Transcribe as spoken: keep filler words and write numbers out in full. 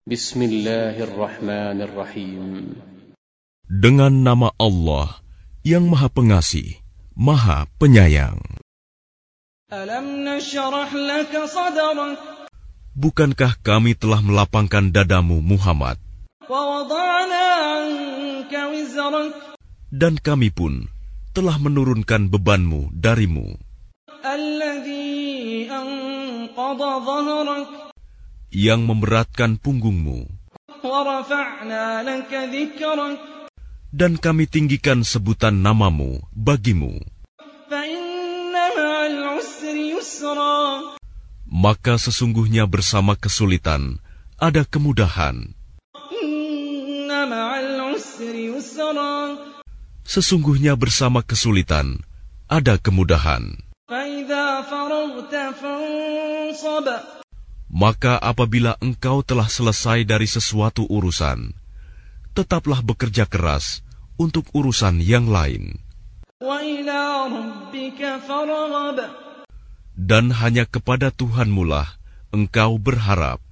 Bismillahirrahmanirrahim. Dengan nama Allah yang Maha Pengasih, Maha Penyayang. Alam nashrah laka sadrak. Bukankah kami telah melapangkan dadamu, Muhammad? Wa wada'na 'anka wizrak. Dan kami pun telah menurunkan bebanmu darimu. Alladhi anqadha dhahrak. Yang memberatkan punggungmu. Wa rafa'na laka dhikrak. Dan kami tinggikan sebutan namamu bagimu. Fa inna ma'al 'usri yusra. Maka sesungguhnya bersama kesulitan ada kemudahan. Inna ma'al 'usri yusra. Sesungguhnya bersama kesulitan ada kemudahan. Fa idza faraghta fansab. Maka apabila engkau telah selesai dari sesuatu urusan, tetaplah bekerja keras untuk urusan yang lain. Wa ila rabbika farghab. Dan hanya kepada Tuhanmu lah engkau berharap.